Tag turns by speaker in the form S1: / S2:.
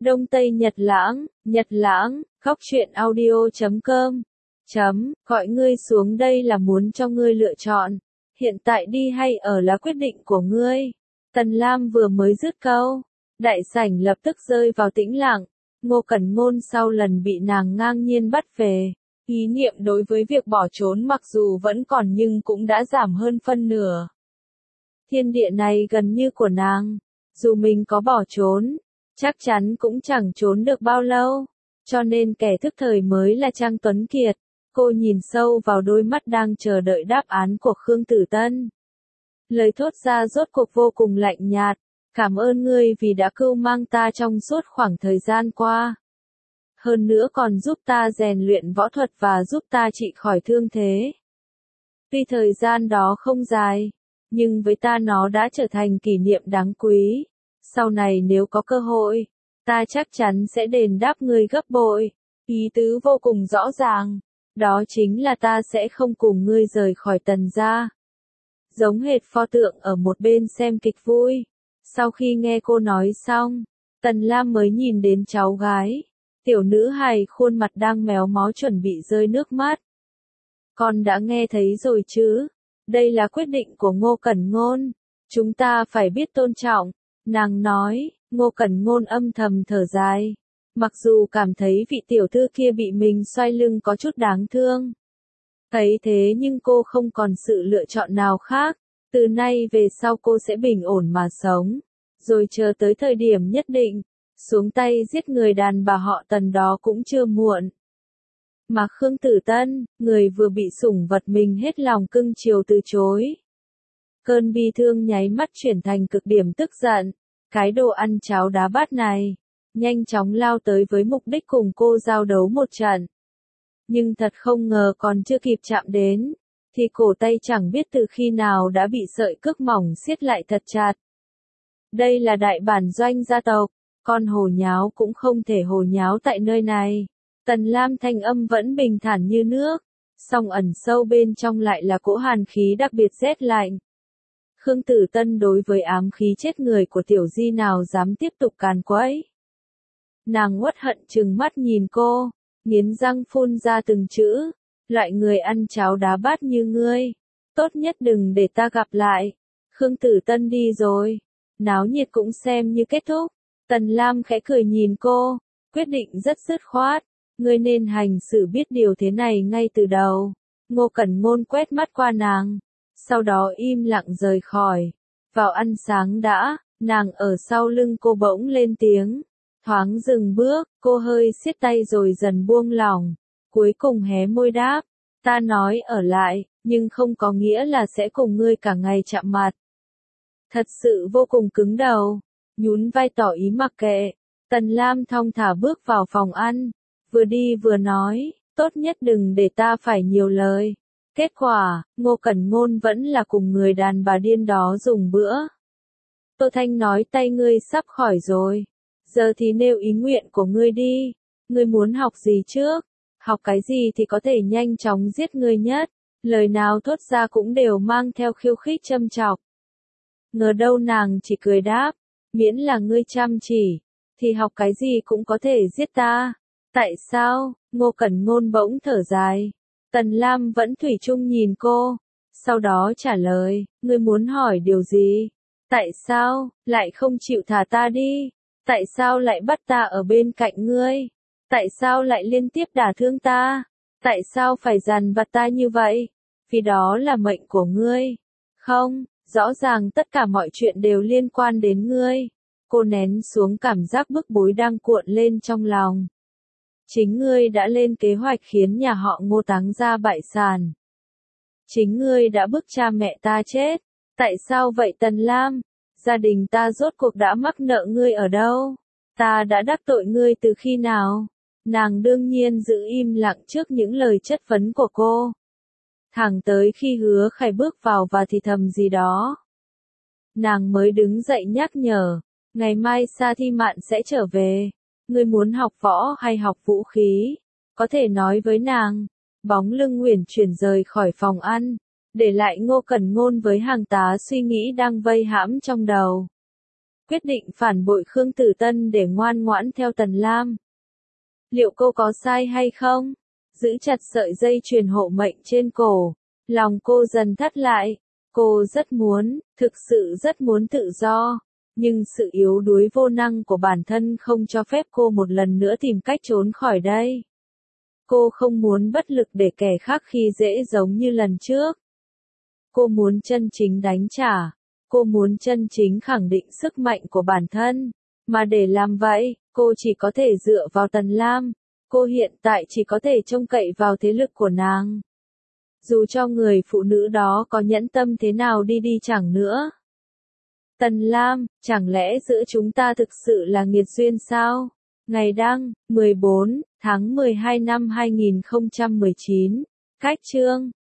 S1: Đông Tây Nhật Lãng, khóc chuyện audio.com. Gọi ngươi xuống đây là muốn cho ngươi lựa chọn. Hiện tại đi hay ở là quyết định của ngươi. Tần Lam vừa mới dứt câu, đại sảnh lập tức rơi vào tĩnh lặng. Ngô Cẩn Ngôn sau lần bị nàng ngang nhiên bắt về, ý niệm đối với việc bỏ trốn mặc dù vẫn còn nhưng cũng đã giảm hơn phân nửa. Thiên địa này gần như của nàng, dù mình có bỏ trốn, chắc chắn cũng chẳng trốn được bao lâu, cho nên kẻ thức thời mới là Trang Tuấn Kiệt. Cô nhìn sâu vào đôi mắt đang chờ đợi đáp án của Khương Tử Tân. Lời thốt ra rốt cuộc vô cùng lạnh nhạt, cảm ơn ngươi vì đã cưu mang ta trong suốt khoảng thời gian qua. Hơn nữa còn giúp ta rèn luyện võ thuật và giúp ta trị khỏi thương thế. Tuy thời gian đó không dài, nhưng với ta nó đã trở thành kỷ niệm đáng quý. Sau này nếu có cơ hội, ta chắc chắn sẽ đền đáp ngươi gấp bội. Ý tứ vô cùng rõ ràng, đó chính là ta sẽ không cùng ngươi rời khỏi Tần gia. Giống hệt pho tượng ở một bên xem kịch vui. Sau khi nghe cô nói xong, Tần Lam mới nhìn đến cháu gái. Tiểu nữ hài khuôn mặt đang méo mó chuẩn bị rơi nước mắt. Con đã nghe thấy rồi chứ? Đây là quyết định của Ngô Cẩn Ngôn. Chúng ta phải biết tôn trọng. Nàng nói, Ngô Cẩn Ngôn âm thầm thở dài. Mặc dù cảm thấy vị tiểu thư kia bị mình xoay lưng có chút đáng thương. Thấy thế nhưng cô không còn sự lựa chọn nào khác. Từ nay về sau cô sẽ bình ổn mà sống. Rồi chờ tới thời điểm nhất định, xuống tay giết người đàn bà họ Tần đó cũng chưa muộn. Mà Khương Tử Tân, người vừa bị sủng vật mình hết lòng cưng chiều từ chối. Cơn bi thương nháy mắt chuyển thành cực điểm tức giận. Cái đồ ăn cháo đá bát này, nhanh chóng lao tới với mục đích cùng cô giao đấu một trận. Nhưng thật không ngờ còn chưa kịp chạm đến, thì cổ tay chẳng biết từ khi nào đã bị sợi cước mỏng siết lại thật chặt. Đây là đại bản doanh gia tộc, con hồ nháo cũng không thể hồ nháo tại nơi này. Tần Lam thanh âm vẫn bình thản như nước, song ẩn sâu bên trong lại là cỗ hàn khí đặc biệt rét lạnh. Khương Tử Tân đối với ám khí chết người của Tiểu Di nào dám tiếp tục càn quấy. Nàng uất hận trừng mắt nhìn cô, nghiến răng phun ra từng chữ, loại người ăn cháo đá bát như ngươi, tốt nhất đừng để ta gặp lại. Khương Tử Tân đi rồi, náo nhiệt cũng xem như kết thúc. Tần Lam khẽ cười nhìn cô, quyết định rất dứt khoát, ngươi nên hành xử biết điều thế này ngay từ đầu. Ngô Cẩn Ngôn quét mắt qua nàng, sau đó im lặng rời khỏi. Vào ăn sáng đã, nàng ở sau lưng cô bỗng lên tiếng. Thoáng dừng bước, cô hơi siết tay rồi dần buông lỏng. Cuối cùng hé môi đáp, ta nói ở lại, nhưng không có nghĩa là sẽ cùng ngươi cả ngày chạm mặt. Thật sự vô cùng cứng đầu, nhún vai tỏ ý mặc kệ. Tần Lam thong thả bước vào phòng ăn, vừa đi vừa nói, tốt nhất đừng để ta phải nhiều lời. Kết quả, Ngô Cẩn Ngôn vẫn là cùng người đàn bà điên đó dùng bữa. Tô Thanh nói tay ngươi sắp khỏi rồi. Giờ thì nêu ý nguyện của ngươi đi. Ngươi muốn học gì trước? Học cái gì thì có thể nhanh chóng giết ngươi nhất? Lời nào thốt ra cũng đều mang theo khiêu khích châm chọc. Ngờ đâu nàng chỉ cười đáp. Miễn là ngươi chăm chỉ, thì học cái gì cũng có thể giết ta. Tại sao? Ngô Cẩn Ngôn bỗng thở dài. Tần Lam vẫn thủy chung nhìn cô. Sau đó trả lời, ngươi muốn hỏi điều gì? Tại sao, lại không chịu thả ta đi? Tại sao lại bắt ta ở bên cạnh ngươi? Tại sao lại liên tiếp đả thương ta? Tại sao phải dằn vặt ta như vậy? Vì đó là mệnh của ngươi. Không, rõ ràng tất cả mọi chuyện đều liên quan đến ngươi. Cô nén xuống cảm giác bức bối đang cuộn lên trong lòng. Chính ngươi đã lên kế hoạch khiến nhà họ Ngô táng ra bại sản. Chính ngươi đã bức cha mẹ ta chết. Tại sao vậy Tần Lam? Gia đình ta rốt cuộc đã mắc nợ ngươi ở đâu? Ta đã đắc tội ngươi từ khi nào? Nàng đương nhiên giữ im lặng trước những lời chất vấn của cô. Thẳng tới khi Hứa Khải bước vào và thì thầm gì đó. Nàng mới đứng dậy nhắc nhở, ngày mai Sa Thi Mạn sẽ trở về. Ngươi muốn học võ hay học vũ khí? Có thể nói với nàng. Bóng lưng uyển chuyển rời khỏi phòng ăn, để lại Ngô Cẩn Ngôn với hàng tá suy nghĩ đang vây hãm trong đầu. quyết định phản bội Khương Tử Tân để ngoan ngoãn theo Tần Lam. Liệu cô có sai hay không? Giữ chặt sợi dây chuyền hộ mệnh trên cổ, lòng cô dần thắt lại. Cô rất muốn, thực sự rất muốn tự do, nhưng sự yếu đuối vô năng của bản thân không cho phép cô một lần nữa tìm cách trốn khỏi đây. Cô không muốn bất lực để kẻ khác khi dễ giống như lần trước. Cô muốn chân chính đánh trả. Cô muốn chân chính khẳng định sức mạnh của bản thân. Mà để làm vậy, cô chỉ có thể dựa vào Tần Lam. Cô hiện tại chỉ có thể trông cậy vào thế lực của nàng. Dù cho người phụ nữ đó có nhẫn tâm thế nào đi chẳng nữa. Tần Lam, chẳng lẽ giữa chúng ta thực sự là nghiệt duyên sao? Ngày đăng, 14 tháng 12 năm 2019. Cách chương